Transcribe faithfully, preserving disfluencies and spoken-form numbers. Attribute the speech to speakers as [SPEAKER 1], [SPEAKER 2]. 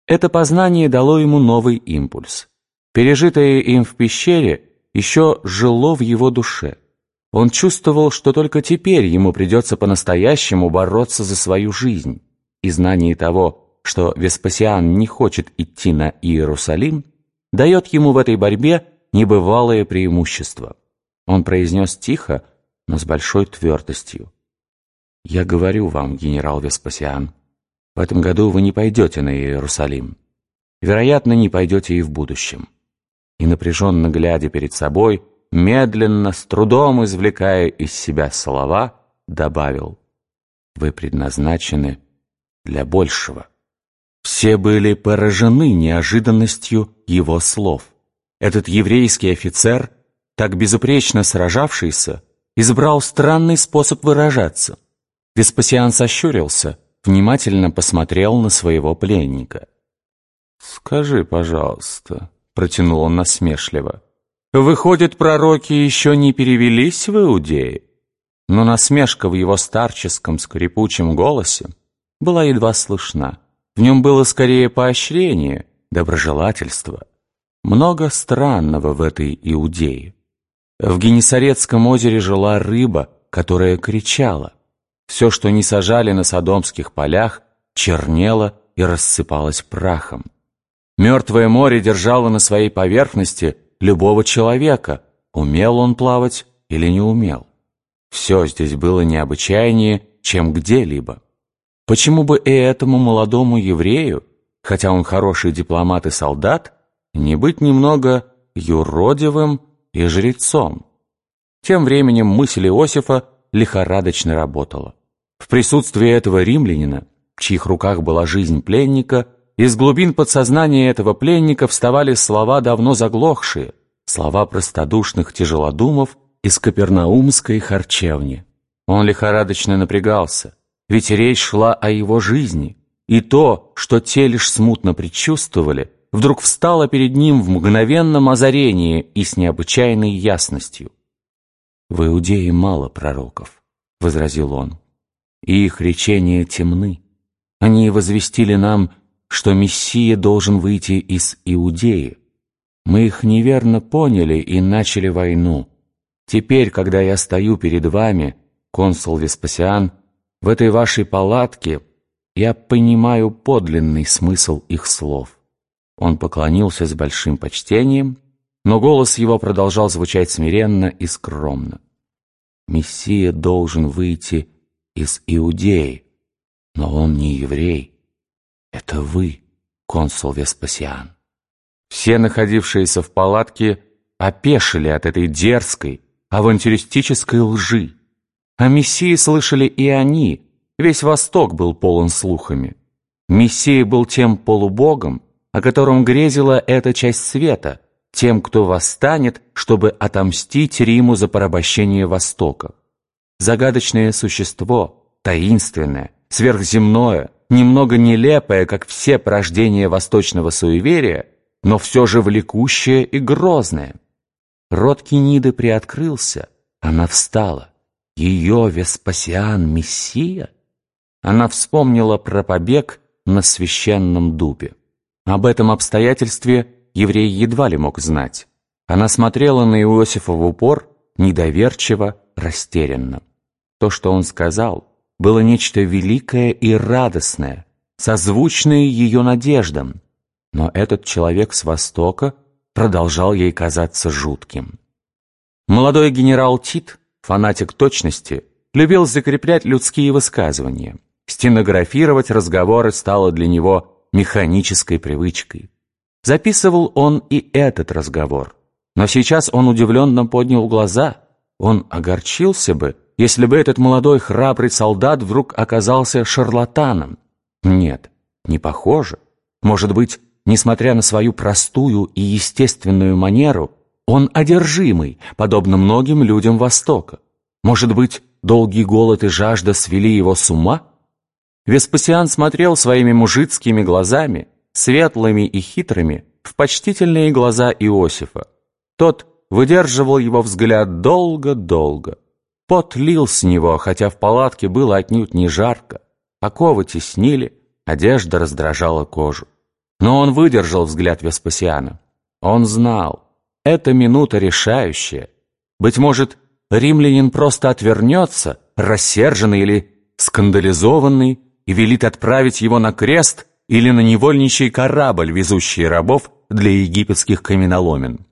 [SPEAKER 1] Это познание дало ему новый импульс. Пережитое им в пещере еще жило в его душе. Он чувствовал, что только теперь ему придется по-настоящему бороться за свою жизнь. И знание того, что Веспасиан не хочет идти на Иерусалим, дает ему в этой борьбе небывалое преимущество. Он произнес тихо, но с большой твердостью: «Я говорю вам, генерал Веспасиан, в этом году вы не пойдете на Иерусалим. Вероятно, не пойдете и в будущем». И, напряженно глядя перед собой, медленно, с трудом извлекая из себя слова, добавил: «Вы предназначены для большего». Все были поражены неожиданностью его слов. Этот еврейский офицер, так безупречно сражавшийся, избрал странный способ выражаться. Веспасиан сощурился, внимательно посмотрел на своего пленника. «Скажи, пожалуйста», — протянул он насмешливо, «выходит, пророки еще не перевелись в Иудее?» Но насмешка в его старческом скрипучем голосе была едва слышна. В нем было скорее поощрение, доброжелательство. Много странного в этой Иудее. В Генесарецком озере жила рыба, которая кричала. Все, что не сажали на содомских полях, чернело и рассыпалось прахом. Мертвое море держало на своей поверхности любого человека, умел он плавать или не умел. Все здесь было необычайнее, чем где-либо. Почему бы и этому молодому еврею, хотя он хороший дипломат и солдат, не быть немного юродивым и жрецом? Тем временем мысль Иосифа лихорадочно работала. В присутствии этого римлянина, в чьих руках была жизнь пленника, из глубин подсознания этого пленника вставали слова, давно заглохшие, слова простодушных тяжелодумов из капернаумской харчевни. Он лихорадочно напрягался, ведь речь шла о его жизни, и то, что те лишь смутно предчувствовали, вдруг встало перед ним в мгновенном озарении и с необычайной ясностью. «В Иудее мало пророков», — возразил он, — «и их речения темны. Они возвестили нам, что Мессия должен выйти из Иудеи. Мы их неверно поняли и начали войну. Теперь, когда я стою перед вами, консул Веспасиан, в этой вашей палатке, я понимаю подлинный смысл их слов». Он поклонился с большим почтением, но голос его продолжал звучать смиренно и скромно. «Мессия должен выйти из Иудеи, но он не еврей. Это вы, консул Веспасиан». Все находившиеся в палатке опешили от этой дерзкой, авантюристической лжи. О Мессии слышали и они, весь Восток был полон слухами. Мессия был тем полубогом, о котором грезила эта часть света, тем, кто восстанет, чтобы отомстить Риму за порабощение Востока. Загадочное существо, таинственное, сверхземное, немного нелепое, как все порождения восточного суеверия, но все же влекущее и грозное. Рот Кениды приоткрылся, она встала. Ее Веспасиан Мессия? Она вспомнила про побег на священном дубе. Об этом обстоятельстве еврей едва ли мог знать. Она смотрела на Иосифа в упор, недоверчиво, растерянно. То, что он сказал, было нечто великое и радостное, созвучное ее надеждам. Но этот человек с Востока продолжал ей казаться жутким. Молодой генерал Тит, фанатик точности, любил закреплять людские высказывания. Стенографировать разговоры стало для него механической привычкой. Записывал он и этот разговор. Но сейчас он удивленно поднял глаза. Он огорчился бы, если бы этот молодой храбрый солдат вдруг оказался шарлатаном. Нет, не похоже. Может быть, несмотря на свою простую и естественную манеру, он одержимый, подобно многим людям Востока. Может быть, долгий голод и жажда свели его с ума? Веспасиан смотрел своими мужицкими глазами, светлыми и хитрыми, в почтительные глаза Иосифа. Тот выдерживал его взгляд долго-долго. Пот лил с него, хотя в палатке было отнюдь не жарко. Оковы теснили, одежда раздражала кожу. Но он выдержал взгляд Веспасиана. Он знал, эта минута решающая. Быть может, римлянин просто отвернется, рассерженный или скандализованный, и велит отправить его на крест или на невольничий корабль, везущий рабов для египетских каменоломен.